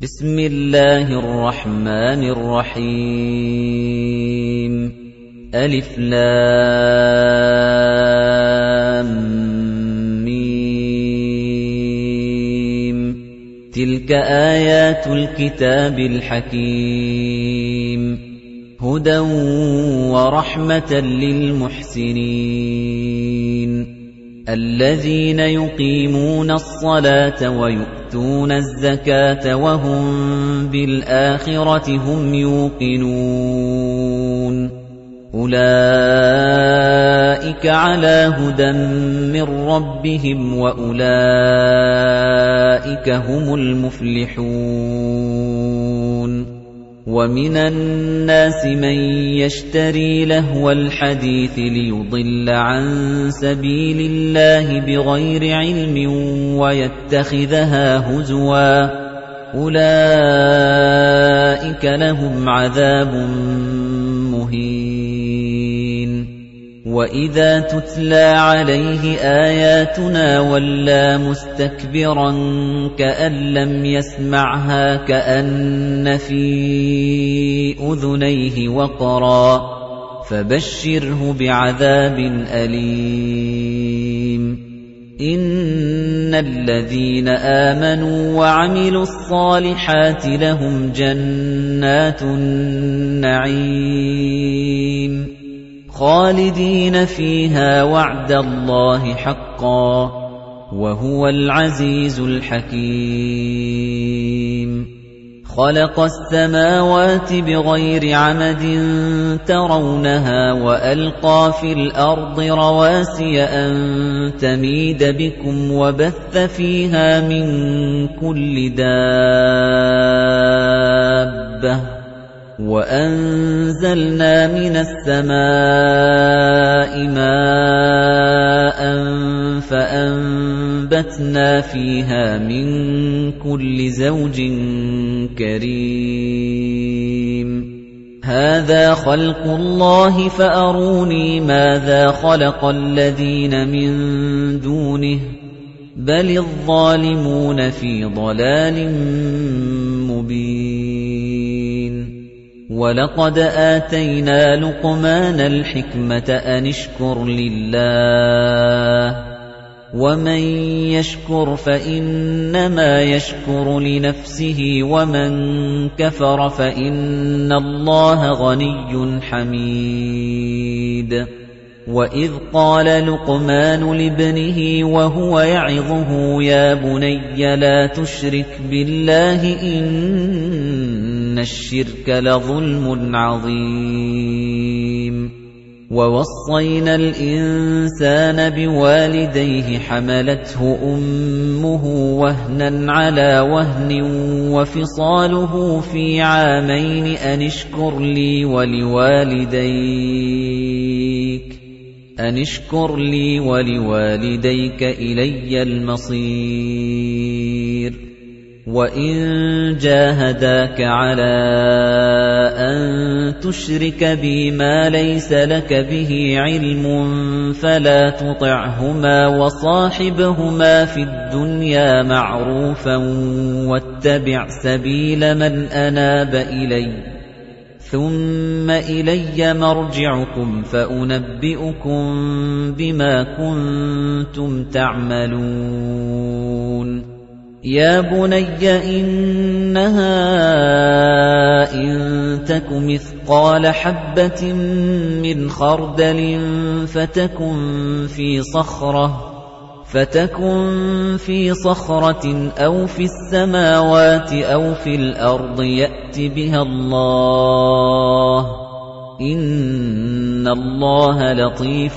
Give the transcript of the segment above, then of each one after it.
بسم الله الرحمن الرحيم ألف لام ميم تلك آيات الكتاب الحكيم هدى ورحمة للمحسنين الذين يقيمون الصلاة ويؤتون الزكاة وهم بالآخرة هم يوقنون أولئك على هدى من ربهم وأولئك هم المفلحون ومن الناس من يشتري لهو الحديث ليضل عن سبيل الله بغير علم ويتخذها هزوا أولئك لهم عذاب مهين وإذا تتلى عليه آياتنا ولى مستكبرا كأن لم يسمعها كأن في أذنيه وقرا فبشره بعذاب أليم إن الذين آمنوا وعملوا الصالحات لهم جنات النعيم خالدين فيها وعد الله حقا وهو العزيز الحكيم خلق السماوات بغير عمد ترونها وألقى في الأرض رواسي أن تميد بكم وبث فيها من كل دابة وأنزلنا من السماء ماء فأنبتنا فيها من كل زوج كريم هذا خلق الله فأروني ماذا خلق الذين من دونه بل الظالمون في ضلال مبين وَلَقَدْ آتَيْنَا لُقْمَانَ الْحِكْمَةَ أَنِ اشْكُرْ لِلَّهِ وَمَن يَشْكُرْ فَإِنَّمَا يَشْكُرُ لِنَفْسِهِ وَمَن كَفَرَ فَإِنَّ اللَّهَ غَنِيٌّ حَمِيدٌ وَإِذْ قَالَ لُقْمَانُ لِابْنِهِ وَهُوَ يَعِظُهُ يَا بُنَيَّ لَا تُشْرِكْ بِاللَّهِ إِنَّ الشِّرْكَ لَظُلْمٌ عَظِيمٌ وَوَصَّيْنَا الْإِنسَانَ بِوَالِدَيْهِ حَمَلَتْهُ أُمُّهُ وَهْنًا عَلَى وَهْنٍ وَفِصَالُهُ فِي عَامَيْنِ أَنِ اشْكُرْ لِي وَلِوَالِدَيْكَ إِلَيَّ الْمَصِيرُ وَإِن جَاهَدَاكَ عَلَىٰ أَن تُشْرِكَ بِي مَا لَيْسَ لَكَ بِهِ عِلْمٌ فَلَا تُطِعْهُمَا وَصَاحِبْهُمَا فِي الدُّنْيَا مَعْرُوفًا وَاتَّبِعْ سَبِيلَ مَنْ أَنَابَ إِلَيَّ ثُمَّ إِلَيَّ مَرْجِعُكُمْ فَأُنَبِّئُكُم بِمَا كُنتُمْ تَعْمَلُونَ يَا بُنَيَّ إِنَّهَا إِن تَكُ مِثْقَالَ حَبَّةٍ مِّنْ خَرْدَلٍ فَتَكُن فِي صَخْرَةٍ أَوْ فِي السَّمَاوَاتِ أَوْ فِي الْأَرْضِ يَأْتِ بِهَا اللَّهُ إِنَّ اللَّهَ لَطِيفٌ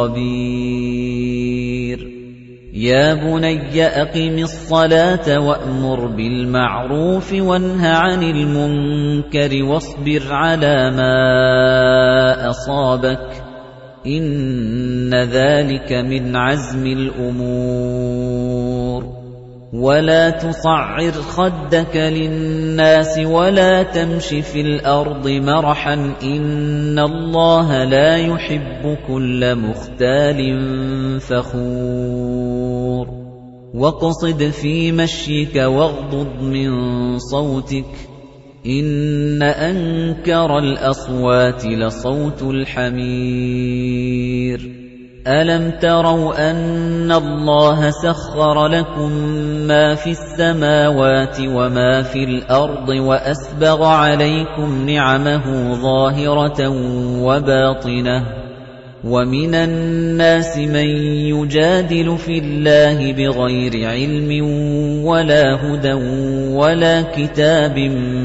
خَبِيرٌ يَا بُنَيَّ أَقِمِ الصَّلَاةَ وَأْمُرْ بِالْمَعْرُوفِ وَانْهَ عَنِ الْمُنكَرِ وَاصْبِرْ عَلَىٰ مَا أَصَابَكَ إِنَّ ذَلِكَ مِنْ عَزْمِ الْأُمُورِ وَلَا تُصَعِّرْ خَدَّكَ لِلنَّاسِ وَلَا تَمْشِ فِي الْأَرْضِ مَرَحًا إِنَّ اللَّهَ لَا يُحِبُّ كُلَّ مُخْتَالٍ فَخُورٍ وَاقْصِدْ فِي مَشْيِكَ وَاغْضُضْ مِنْ صَوْتِكَ إِنَّ أَنكَرَ الْأَصْوَاتِ لَصَوْتُ الْحَمِيرِ أَلَمْ تَرَوْا أَنَّ اللَّهَ سَخَّرَ لَكُم مَّا فِي السَّمَاوَاتِ وَمَا فِي الْأَرْضِ وَأَسْبَغَ عَلَيْكُمْ نِعَمَهُ ظَاهِرَةً وَبَاطِنَةً وَمِنَ النَّاسِ مَن يُجَادِلُ فِي اللَّهِ بِغَيْرِ عِلْمٍ وَلَا هُدًى وَلَا كِتَابٍ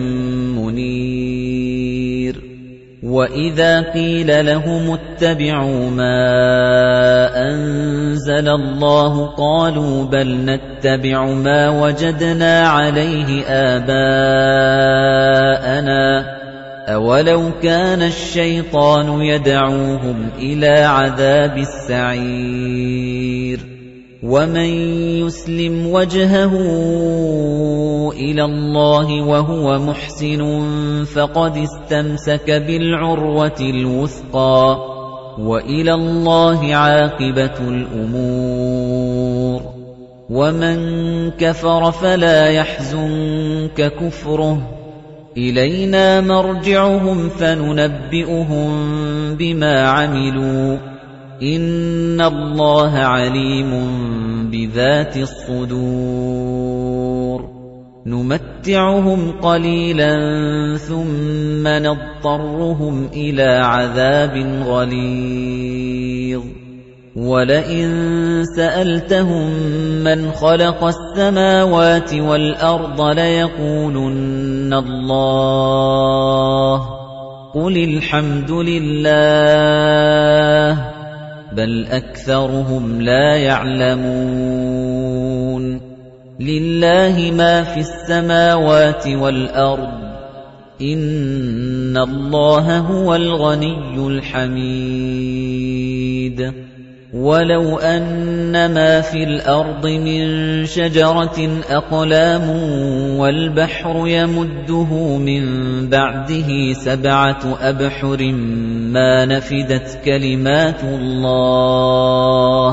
مُنِيرٍ وَإِذَا قِيلَ لَهُمُ اتَّبِعُوا مَا أَنزَلَ اللَّهُ قَالُوا بَلْ نَتَّبِعُ مَا وَجَدْنَا عَلَيْهِ آبَاءَنَا أَوَلَوْ كَانَ الشَّيْطَانُ يَدْعُوهُمْ إِلَى عَذَابِ السَّعِيرِ وَمَن يُسْلِمْ وَجْهَهُ إِلَى اللَّهِ وَهُوَ مُحْسِنٌ فَقَدِ اسْتَمْسَكَ بِالْعُرْوَةِ الْوُثْقَى وَإِلَى اللَّهِ عَاقِبَةُ الْأُمُورِ وَمَن كَفَرَ فَلَا يَحْزُنكَ كُفْرُهُ إِلَيْنَا مَرْجِعُهُمْ فَنُنَبِّئُهُم بِمَا عَمِلُوا إِنَّ اللَّهَ عَلِيمٌ بِذَاتِ الصُّدُورِ نُمَتِّعُهُمْ قَلِيلًا ثُمَّ نَضْطَرُّهُمْ إِلَى عَذَابٍ غَلِيظٍ وَلَئِن سَأَلْتَهُم مَّنْ خَلَقَ السَّمَاوَاتِ وَالْأَرْضَ لَيَقُولُنَّ اللَّهُ قُلِ الْحَمْدُ لِلَّهِ بَلْ أَكْثَرُهُمْ لَا يَعْلَمُونَ لِلَّهِ مَا فِي السَّمَاوَاتِ وَالْأَرْضِ إِنَّ اللَّهَ هُوَ الْغَنِيُّ الْحَمِيدُ وَلَوْ أَنَّ مَا فِي الْأَرْضِ مِن شَجَرَةٍ أَقْلَامٌ وَالْبَحْرُ يَمُدُّهُ مِن بَعْدِهِ 7 أَبْحُرٍ مَّا نَفِدَتْ كَلِمَاتُ اللَّهِ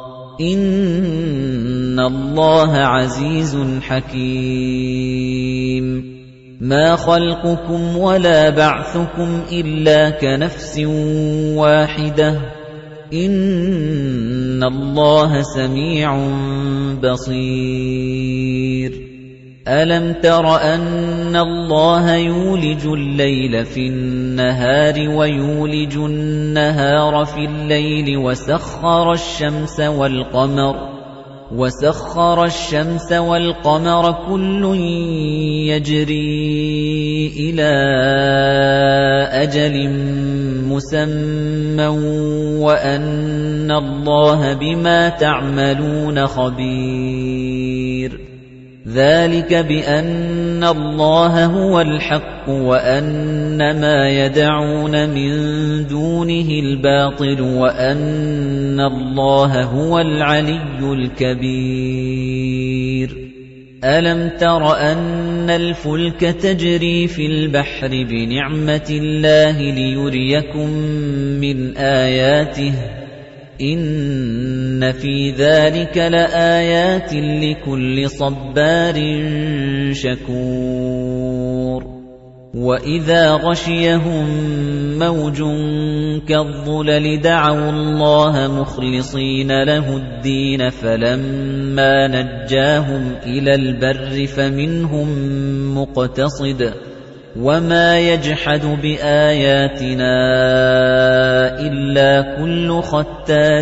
إِنَّ اللَّهَ عَزِيزٌ حَكِيمٌ مَا خَلْقُكُمْ وَلَا بَعْثُكُمْ إِلَّا كَنَفْسٍ وَاحِدَةٍ إِنَّ اللَّهَ سَمِيعٌ بَصِيرٌ أَلَمْ تَرَ أَنَّ اللَّهَ يُولِجُ اللَّيْلَ فِي النَّهَارِ وَيُولِجُ النَّهَارَ في اللَّيْلِ وَسَخَّرَ الشَّمْسَ وَالْقَمَرَ كُلٌّ يَجْرِي إِلَى أَجَلٍ مُّسَمًّى وَأَنَّ اللَّهَ بِمَا تَعْمَلُونَ خَبِيرٌ ذَلِكَ بِأَنَّ اللَّهَ هُوَ الْحَقُّ وَأَنَّ مَا يَدْعُونَ مِن دُونِهِ الْبَاطِلُ وَأَنَّ اللَّهَ هُوَ الْعَلِيُّ الْكَبِيرُ أَلَمْ تَرَ أَنَّ الْفُلْكَ تَجْرِي فِي الْبَحْرِ بِنِعْمَةِ اللَّهِ لِيُرِيَكُم مِّنْ آيَاتِهِ إِنَّ فِي ذَلِكَ لَآيَاتٍ لِكُلِّ صَبَّارٍ شَكُورٍ وَإِذَا غَشِيَهُم مَّوْجٌ كَالظُّلَلِ دَعَوُا اللَّهَ مُخْلِصِينَ لَهُ الدِّينَ فَلَمَّا نَجَّاهُمْ إِلَى الْبَرِّ فَمِنْهُم مُّقْتَصِدٌ وَمَا يَجْحَدُ بِآيَاتِنَا إِلَّا كُلُّ خَتَّارٍ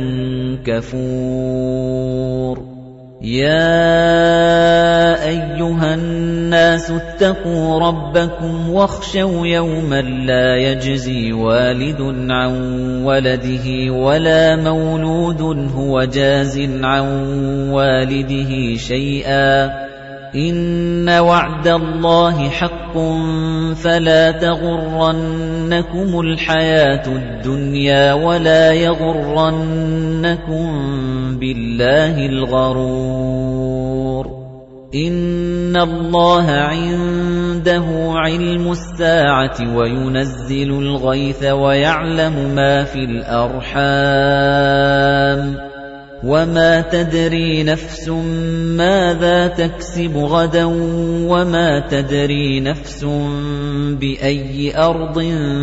كَفُورٍ يَا أَيُّهَا النَّاسُ اتَّقُوا رَبَّكُمْ وَاخْشَوْا يَوْمًا لَّا يَجْزِي وَالِدٌ عَن وَلَدِهِ وَلَا مَوْلُودٌ هُوَ جَازٍ عَن وَالِدِهِ شَيْئًا إِنَّ وَعْدَ اللَّهِ حَقٌّ فَلَا تَغُرَّنَّكُمُ الْحَيَاةُ الدُّنْيَا وَلَا يَغُرَّنَّكُم بِاللَّهِ الْغَرُورُ إِنَّ اللَّهَ عِندَهُ عِلْمُ السَّاعَةِ وَيُنَزِّلُ الْغَيْثَ وَيَعْلَمُ مَا فِي الْأَرْحَامِ وَمَا تَدْرِي نَفْسٌ مَاذَا تَكْسِبُ غَدًا وَمَا تَدْرِي نَفْسٌ بِأَيِّ أَرْضٍ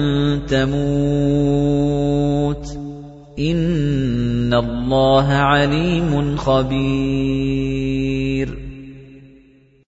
تَمُوتُ إِنَّ اللَّهَ عَلِيمٌ خَبِيرٌ